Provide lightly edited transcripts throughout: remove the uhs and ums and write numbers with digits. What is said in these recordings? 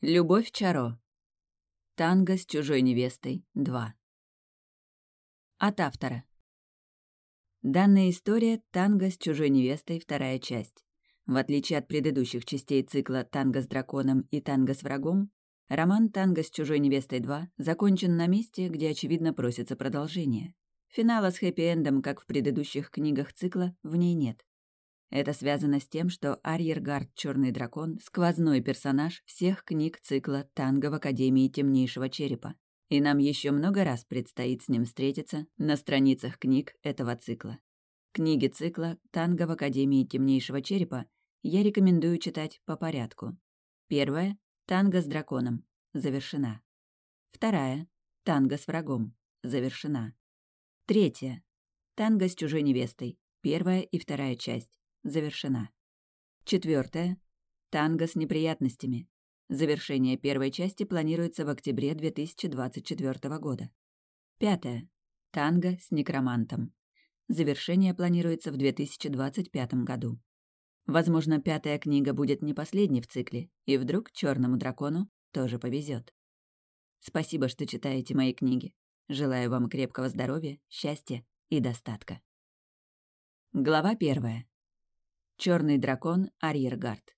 Любовь Чаро. Танго с чужой невестой 2. От автора. Данная история «Танго с чужой невестой» вторая часть. В отличие от предыдущих частей цикла «Танго с драконом» и «Танго с врагом», роман «Танго с чужой невестой 2» закончен на месте, где, очевидно, просится продолжение. Финала с хэппи-эндом, как в предыдущих книгах цикла, в ней нет. Это связано с тем, что Арьергард Черный дракон — сквозной персонаж всех книг цикла «Танго в Академии Темнейшего Черепа», и нам еще много раз предстоит с ним встретиться на страницах книг этого цикла. Книги цикла «Танго в Академии Темнейшего Черепа» я рекомендую читать по порядку. Первая — «Танго с драконом» завершена. Вторая — «Танго с врагом» завершена. Третья — «Танго с чужой невестой» первая и вторая часть завершена. Четвертая — «Танго с неприятностями». Завершение первой части планируется в октябре 2024 года. Пятая — «Танго с некромантом». Завершение планируется в 2025 году. Возможно, пятая книга будет не последней в цикле, и вдруг Черному дракону тоже повезет. Спасибо, что читаете мои книги. Желаю вам крепкого здоровья, счастья и достатка. Глава 1. Черный дракон Арьергард.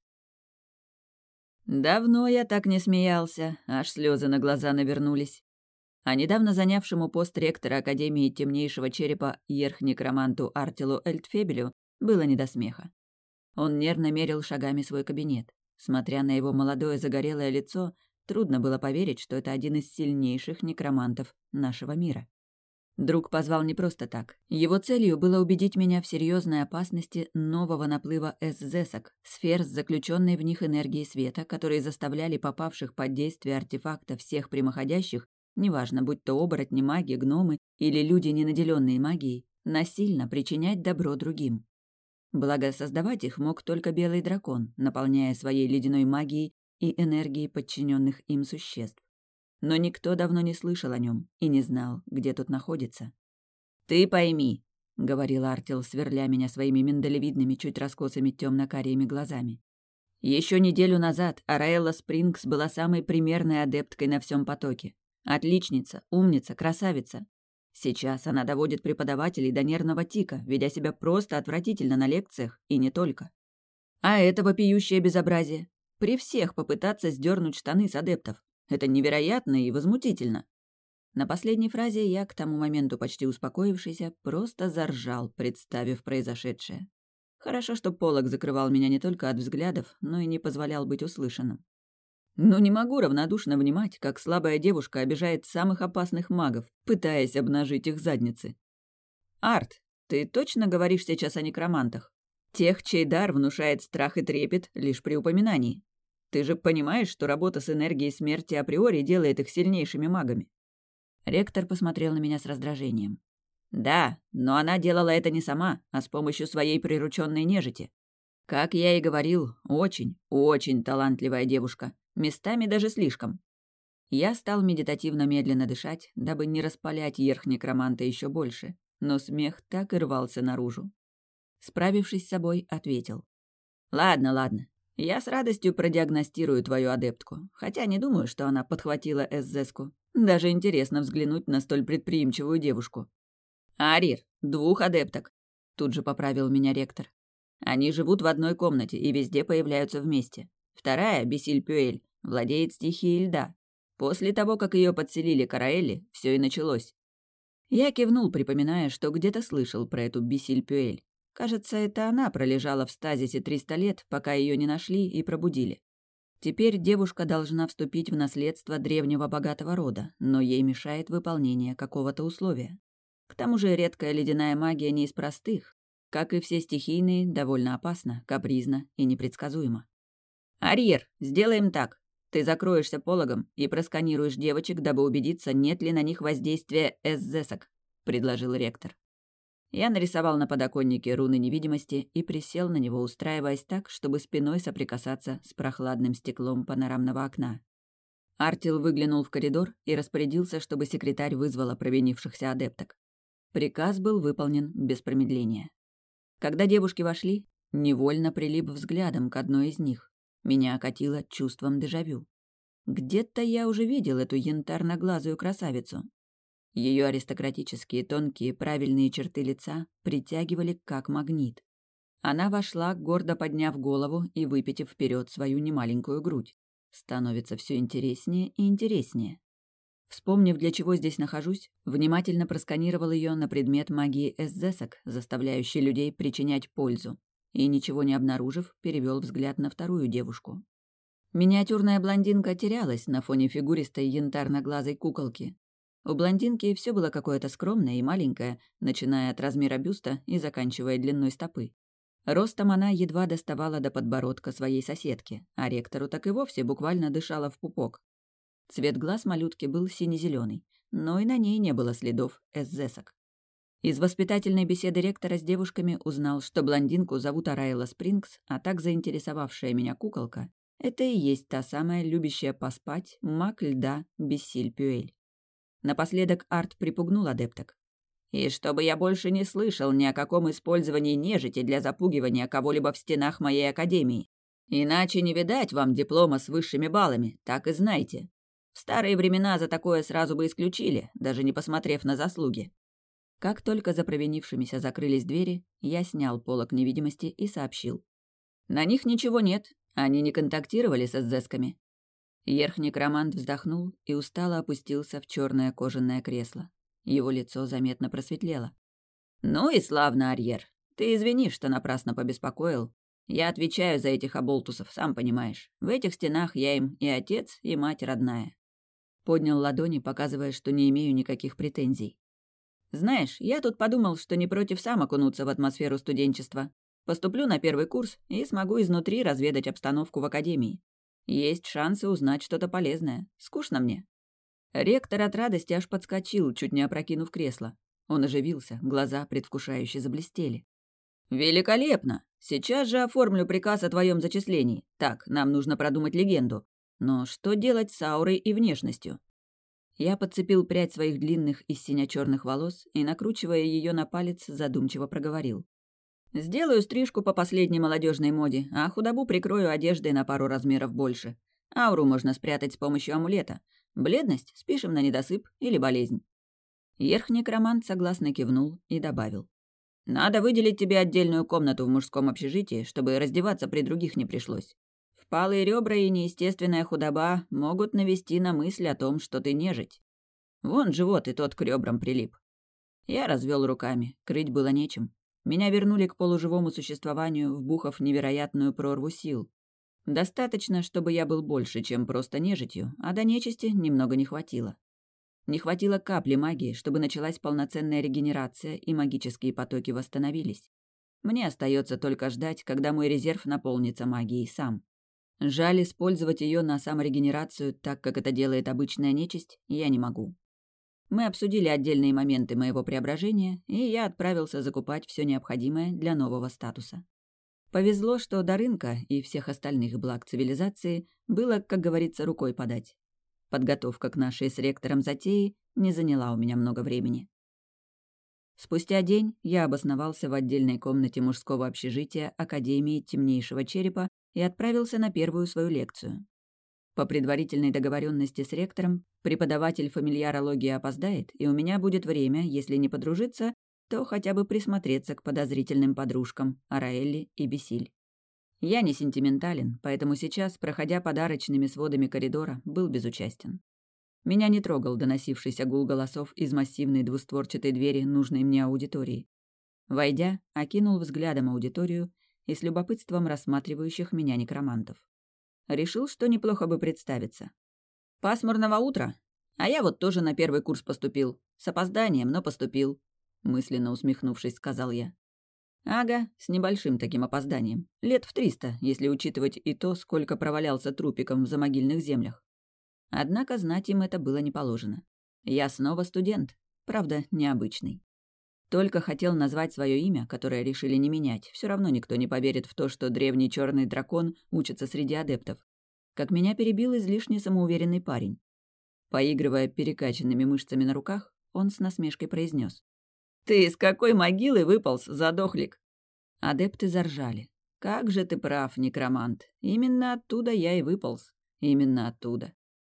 Давно я так не смеялся, аж слезы на глаза навернулись. А недавно занявшему пост ректора Академии Темнейшего Черепа ерх-некроманту Артилу Эльтфебелю было не до смеха. Он нервно мерил шагами свой кабинет. Смотря на его молодое загорелое лицо, трудно было поверить, что это один из сильнейших некромантов нашего мира. Друг позвал не просто так. Его целью было убедить меня в серьезной опасности нового наплыва эсзесок, сфер с заключенной в них энергией света, которые заставляли попавших под действие артефакта всех прямоходящих, неважно, будь то оборотни, маги, гномы или люди, не наделенные магией, насильно причинять добро другим. Благо, создавать их мог только белый дракон, наполняя своей ледяной магией и энергией подчиненных им существ. Но никто давно не слышал о нем и не знал, где тут находится. «Ты пойми», — говорил Артил, сверля меня своими миндалевидными, чуть раскосыми темно-карими глазами. Еще неделю назад Араэлла Спрингс была самой примерной адепткой на всем потоке. Отличница, умница, красавица. Сейчас она доводит преподавателей до нервного тика, ведя себя просто отвратительно на лекциях, и не только. А это вопиющее безобразие. При всех попытаться сдернуть штаны с адептов. Это невероятно и возмутительно. На последней фразе я, к тому моменту почти успокоившийся, просто заржал, представив произошедшее. Хорошо, что полог закрывал меня не только от взглядов, но и не позволял быть услышанным. Но не могу равнодушно внимать, как слабая девушка обижает самых опасных магов, пытаясь обнажить их задницы. «Арт, ты точно говоришь сейчас о некромантах? Тех, чей дар внушает страх и трепет лишь при упоминании. Ты же понимаешь, что работа с энергией смерти априори делает их сильнейшими магами?» Ректор посмотрел на меня с раздражением. «Да, но она делала это не сама, а с помощью своей прирученной нежити. Как я и говорил, очень, очень талантливая девушка, местами даже слишком». Я стал медитативно медленно дышать, дабы не распалять ерх-некроманта еще больше, но смех так и рвался наружу. Справившись с собой, ответил. «Ладно. Я с радостью продиагностирую твою адептку, хотя не думаю, что она подхватила эсзеску. Даже интересно взглянуть на столь предприимчивую девушку». «Арир, 2 адепток», — тут же поправил меня ректор. «Они живут в одной комнате и везде появляются вместе. Вторая, Бесиль-Пюэль, владеет стихией льда. После того, как ее подселили Караэлли, все и началось». Я кивнул, припоминая, что где-то слышал про эту Бесиль-Пюэль. Кажется, это она пролежала в стазисе 300 лет, пока ее не нашли и пробудили. Теперь девушка должна вступить в наследство древнего богатого рода, но ей мешает выполнение какого-то условия. К тому же редкая ледяная магия не из простых. Как и все стихийные, довольно опасна, капризна и непредсказуема. «Арьер, сделаем так. Ты закроешься пологом и просканируешь девочек, дабы убедиться, нет ли на них воздействия эсзесок», — предложил ректор. Я нарисовал на подоконнике руны невидимости и присел на него, устраиваясь так, чтобы спиной соприкасаться с прохладным стеклом панорамного окна. Артил выглянул в коридор и распорядился, чтобы секретарь вызвала провинившихся адепток. Приказ был выполнен без промедления. Когда девушки вошли, невольно прилип взглядом к одной из них. Меня окатило чувством дежавю. Где-то я уже видел эту янтарно-глазую красавицу. Ее аристократические, тонкие, правильные черты лица притягивали как магнит. Она вошла, гордо подняв голову и выпитив вперед свою немаленькую грудь. Становится все интереснее и интереснее. Вспомнив, для чего здесь нахожусь, внимательно просканировал ее на предмет магии эсзесок, заставляющей людей причинять пользу, и, ничего не обнаружив, перевел взгляд на вторую девушку. Миниатюрная блондинка терялась на фоне фигуристой янтарно-глазой куколки. У блондинки все было какое-то скромное и маленькое, начиная от размера бюста и заканчивая длиной стопы. Ростом она едва доставала до подбородка своей соседки, а ректору так и вовсе буквально дышала в пупок. Цвет глаз малютки был сине-зелёный, но и на ней не было следов эсзесок. Из воспитательной беседы ректора с девушками узнал, что блондинку зовут Арайла Спрингс, а так заинтересовавшая меня куколка — это и есть та самая любящая поспать маг льда Бессиль Пюэль. Напоследок Арт припугнул адепток. «И чтобы я больше не слышал ни о каком использовании нежити для запугивания кого-либо в стенах моей академии. Иначе не видать вам диплома с высшими баллами, так и знайте. В старые времена за такое сразу бы исключили, даже не посмотрев на заслуги». Как только за провинившимися закрылись двери, я снял полог невидимости и сообщил. «На них ничего нет, они не контактировали с эсзесками». Ерх-некромант вздохнул и устало опустился в черное кожаное кресло. Его лицо заметно просветлело. «Ну и славно, Арьер. Ты извини, что напрасно побеспокоил. Я отвечаю за этих оболтусов, сам понимаешь. В этих стенах я им и отец, и мать родная». Поднял ладони, показывая, что не имею никаких претензий. «Знаешь, я тут подумал, что не против сам окунуться в атмосферу студенчества. Поступлю на первый курс и смогу изнутри разведать обстановку в академии. Есть шансы узнать что-то полезное. Скучно мне». Ректор от радости аж подскочил, чуть не опрокинув кресло. Он оживился, глаза предвкушающе заблестели. «Великолепно! Сейчас же оформлю приказ о твоем зачислении. Так, нам нужно продумать легенду. Но что делать с аурой и внешностью?» Я подцепил прядь своих длинных и сине-черных волос и, накручивая ее на палец, задумчиво проговорил. «Сделаю стрижку по последней молодежной моде, а худобу прикрою одеждой на пару размеров больше. Ауру можно спрятать с помощью амулета. Бледность спишем на недосып или болезнь». Ерх-некромант согласно кивнул и добавил. «Надо выделить тебе отдельную комнату в мужском общежитии, чтобы раздеваться при других не пришлось. Впалые ребра и неестественная худоба могут навести на мысль о том, что ты нежить. Вон живот и тот к ребрам прилип». Я развел руками, крыть было нечем. Меня вернули к полуживому существованию, вбухав невероятную прорву сил. Достаточно, чтобы я был больше, чем просто нежитью, а до нечисти немного не хватило. Не хватило капли магии, чтобы началась полноценная регенерация и магические потоки восстановились. Мне остается только ждать, когда мой резерв наполнится магией сам. Жаль, использовать ее на саморегенерацию, так как это делает обычная нечисть, я не могу. Мы обсудили отдельные моменты моего преображения, и я отправился закупать все необходимое для нового статуса. Повезло, что до рынка и всех остальных благ цивилизации было, как говорится, рукой подать. Подготовка к нашей с ректором затеи не заняла у меня много времени. Спустя день я обосновался в отдельной комнате мужского общежития Академии Темнейшего Черепа и отправился на первую свою лекцию. По предварительной договоренности с ректором, преподаватель фамильярологии опоздает, и у меня будет время, если не подружиться, то хотя бы присмотреться к подозрительным подружкам Араэлли и Бессиль. Я не сентиментален, поэтому сейчас, проходя подарочными сводами коридора, был безучастен. Меня не трогал доносившийся гул голосов из массивной двустворчатой двери нужной мне аудитории. Войдя, окинул взглядом аудиторию и с любопытством рассматривающих меня некромантов. Решил, что неплохо бы представиться. «Пасмурного утра? А я вот тоже на первый курс поступил. С опозданием, но поступил», — мысленно усмехнувшись, сказал я. «Ага, с небольшим таким опозданием. Лет в 300, если учитывать и то, сколько провалялся трупиком в замогильных землях. Однако знать им это было не положено. Я снова студент, правда, необычный. Только хотел назвать свое имя, которое решили не менять. Все равно никто не поверит в то, что древний черный дракон учится среди адептов. Как меня перебил излишне самоуверенный парень. Поигрывая перекачанными мышцами на руках, он с насмешкой произнес: «Ты из какой могилы выполз, задохлик?» Адепты заржали. «Как же ты прав, некромант. Именно оттуда я и выполз. Именно оттуда.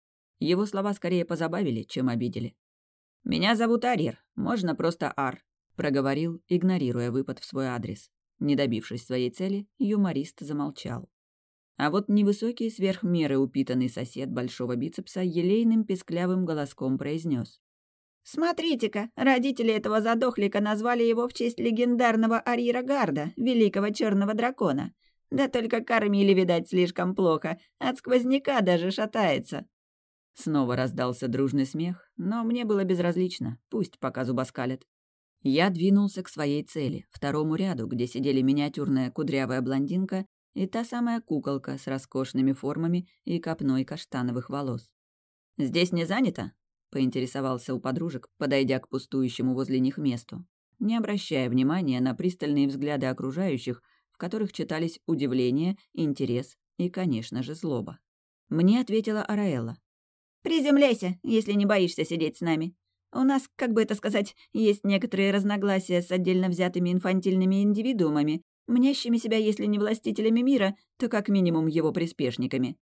Его слова скорее позабавили, чем обидели. «Меня зовут Арир, можно просто Ар», — проговорил, игнорируя выпад в свой адрес. Не добившись своей цели, юморист замолчал. А вот невысокий сверх меры упитанный сосед большого бицепса елейным песклявым голоском произнес: «Смотрите-ка, родители этого задохлика назвали его в честь легендарного Арира Гарда, великого черного дракона. Да только кормили, видать, слишком плохо, от сквозняка даже шатается». Снова раздался дружный смех, но мне было безразлично, пусть пока зубоскалят. Я двинулся к своей цели, второму ряду, где сидели миниатюрная кудрявая блондинка и та самая куколка с роскошными формами и копной каштановых волос. «Здесь не занято?» — поинтересовался у подружек, подойдя к пустующему возле них месту, не обращая внимания на пристальные взгляды окружающих, в которых читались удивление, интерес и, конечно же, злоба. Мне ответила Араэлла. «Приземляйся, если не боишься сидеть с нами. У нас, как бы это сказать, есть некоторые разногласия с отдельно взятыми инфантильными индивидуумами, мнящими себя, если не властителями мира, то как минимум его приспешниками».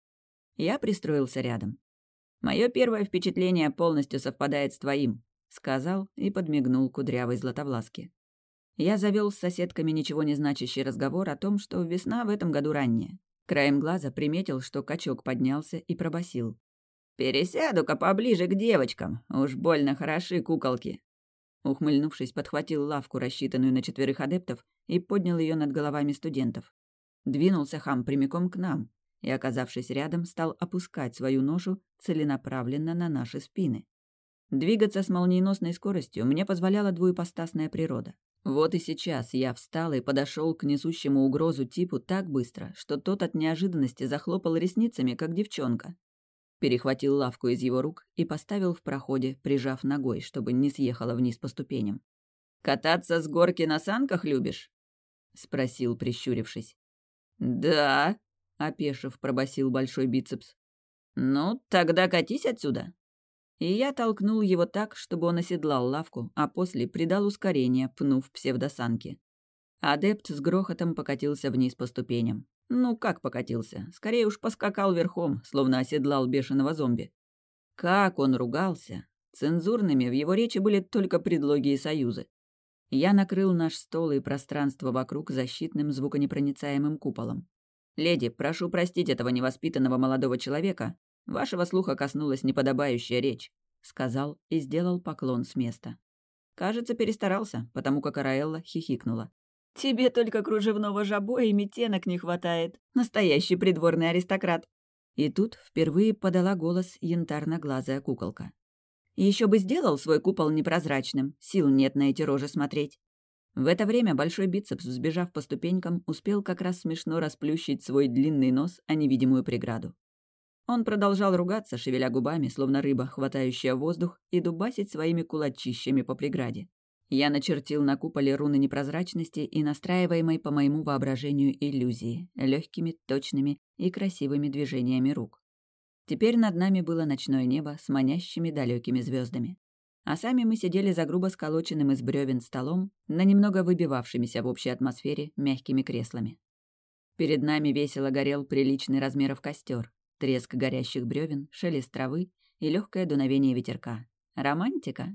Я пристроился рядом. «Мое первое впечатление полностью совпадает с твоим», — сказал и подмигнул кудрявой Златовласке. Я завел с соседками ничего не значащий разговор о том, что весна в этом году ранняя. Краем глаза приметил, что качок поднялся и пробасил: «Пересяду-ка поближе к девочкам, уж больно хороши куколки». Ухмыльнувшись, подхватил лавку, рассчитанную на 4 адептов, и поднял ее над головами студентов. Двинулся хам прямиком к нам и, оказавшись рядом, стал опускать свою ношу целенаправленно на наши спины. Двигаться с молниеносной скоростью мне позволяла двуепостасная природа. Вот и сейчас я встал и подошел к несущему угрозу типу так быстро, что тот от неожиданности захлопал ресницами, как девчонка. Перехватил лавку из его рук и поставил в проходе, прижав ногой, чтобы не съехала вниз по ступеням. «Кататься с горки на санках любишь?» — спросил, прищурившись. «Да», — опешив, пробасил большой бицепс. «Ну, тогда катись отсюда». И я толкнул его так, чтобы он оседлал лавку, а после придал ускорение, пнув псевдосанки. Адепт с грохотом покатился вниз по ступеням. Ну, как покатился? Скорее уж поскакал верхом, словно оседлал бешеного зомби. Как он ругался! Цензурными в его речи были только предлоги и союзы. Я накрыл наш стол и пространство вокруг защитным звуконепроницаемым куполом. «Леди, прошу простить этого невоспитанного молодого человека. Вашего слуха коснулась неподобающая речь», — сказал и сделал поклон с места. Кажется, перестарался, потому как Араэлла хихикнула. «Тебе только кружевного жабо и метенок не хватает. Настоящий придворный аристократ». И тут впервые подала голос янтарно-глазая куколка. «Еще бы сделал свой купол непрозрачным. Сил нет на эти рожи смотреть». В это время большой бицепс, взбежав по ступенькам, успел как раз смешно расплющить свой длинный нос о невидимую преграду. Он продолжал ругаться, шевеля губами, словно рыба, хватающая воздух, и дубасить своими кулачищами по преграде. Я начертил на куполе руны непрозрачности и настраиваемой по моему воображению иллюзии, легкими, точными и красивыми движениями рук. Теперь над нами было ночное небо с манящими далекими звездами. А сами мы сидели за грубо сколоченным из бревен столом на немного выбивавшимися в общей атмосфере мягкими креслами. Перед нами весело горел приличный размеров костер, треск горящих бревен, шелест травы и легкое дуновение ветерка. Романтика?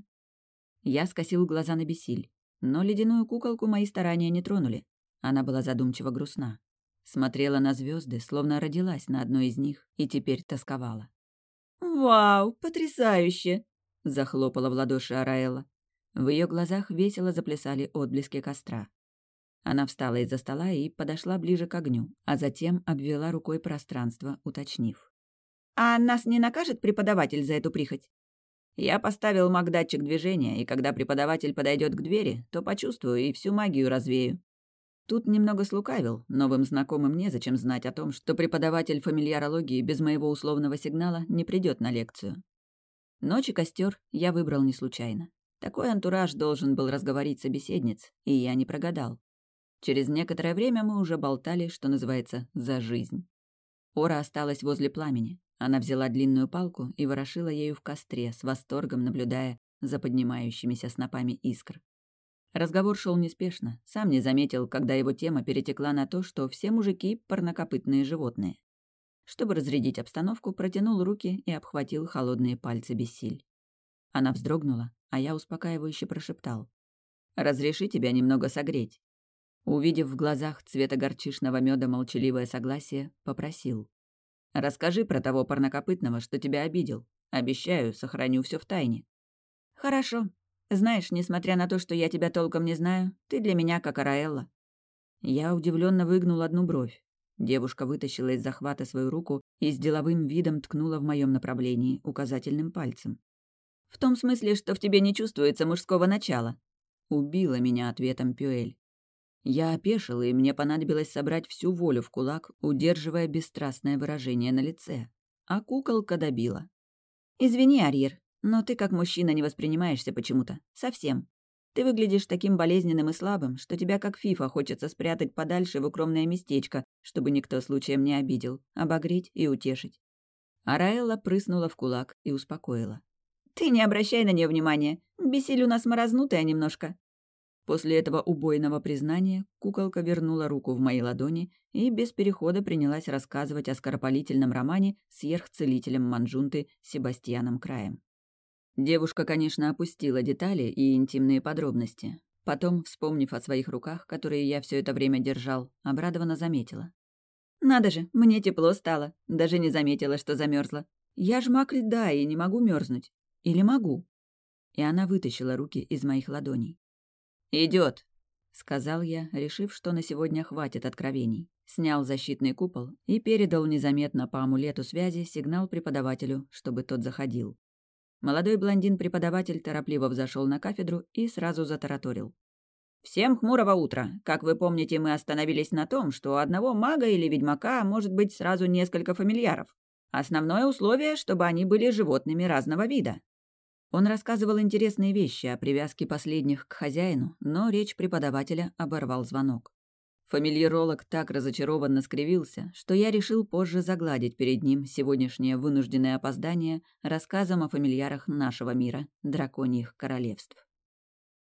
Я скосил глаза на Бесиль, но ледяную куколку мои старания не тронули. Она была задумчиво грустна. Смотрела на звезды, словно родилась на одной из них и теперь тосковала. «Вау, потрясающе!» — захлопала в ладоши Араэлла. В ее глазах весело заплясали отблески костра. Она встала из-за стола и подошла ближе к огню, а затем обвела рукой пространство, уточнив: «А нас не накажет преподаватель за эту прихоть?» Я поставил маг-датчик движения, и когда преподаватель подойдет к двери, то почувствую и всю магию развею. Тут немного слукавил, новым знакомым незачем знать о том, что преподаватель фамильярологии без моего условного сигнала не придет на лекцию. Ночь и костер я выбрал не случайно. Такой антураж должен был разговорить собеседниц, и я не прогадал. Через некоторое время мы уже болтали, что называется, за жизнь. Ора осталась возле пламени. Она взяла длинную палку и ворошила ею в костре, с восторгом наблюдая за поднимающимися снопами искр. Разговор шел неспешно, сам не заметил, когда его тема перетекла на то, что все мужики — парнокопытные животные. Чтобы разрядить обстановку, протянул руки и обхватил холодные пальцы Бессиль. Она вздрогнула, а я успокаивающе прошептал: «Разреши тебя немного согреть». Увидев в глазах цвета горчишного меда молчаливое согласие, попросил: «Расскажи про того парнокопытного, что тебя обидел. Обещаю, сохраню все в тайне». «Хорошо. Знаешь, несмотря на то, что я тебя толком не знаю, ты для меня как Араэлла». Я удивленно выгнул одну бровь. Девушка вытащила из захвата свою руку и с деловым видом ткнула в моем направлении указательным пальцем. «В том смысле, что в тебе не чувствуется мужского начала». Убила меня ответом Пюэль. Я опешила, и мне понадобилось собрать всю волю в кулак, удерживая бесстрастное выражение на лице. А куколка добила. «Извини, Арьер, но ты как мужчина не воспринимаешься почему-то. Совсем. Ты выглядишь таким болезненным и слабым, что тебя как фифа хочется спрятать подальше в укромное местечко, чтобы никто случаем не обидел, обогреть и утешить». Араэлла прыснула в кулак и успокоила. «Ты не обращай на нее внимания. Бесель у нас морознутая немножко». После этого убойного признания куколка вернула руку в мои ладони и без перехода принялась рассказывать о скоропалительном романе с ерхцелителем Манджунты Себастьяном Краем. Девушка, конечно, опустила детали и интимные подробности. Потом, вспомнив о своих руках, которые я все это время держал, обрадованно заметила: «Надо же, мне тепло стало. Даже не заметила, что замерзла. Я ж маг льда и не могу мерзнуть. Или могу?» И она вытащила руки из моих ладоней. «Идёт», — сказал я, решив, что на сегодня хватит откровений. Снял защитный купол и передал незаметно по амулету связи сигнал преподавателю, чтобы тот заходил. Молодой блондин-преподаватель торопливо взошел на кафедру и сразу затараторил: «Всем хмурого утра. Как вы помните, мы остановились на том, что у одного мага или ведьмака может быть сразу несколько фамильяров. Основное условие, чтобы они были животными разного вида». Он рассказывал интересные вещи о привязке последних к хозяину, но речь преподавателя оборвал звонок. Фамильяролог так разочарованно скривился, что я решил позже загладить перед ним сегодняшнее вынужденное опоздание рассказом о фамильярах нашего мира, драконьих королевств.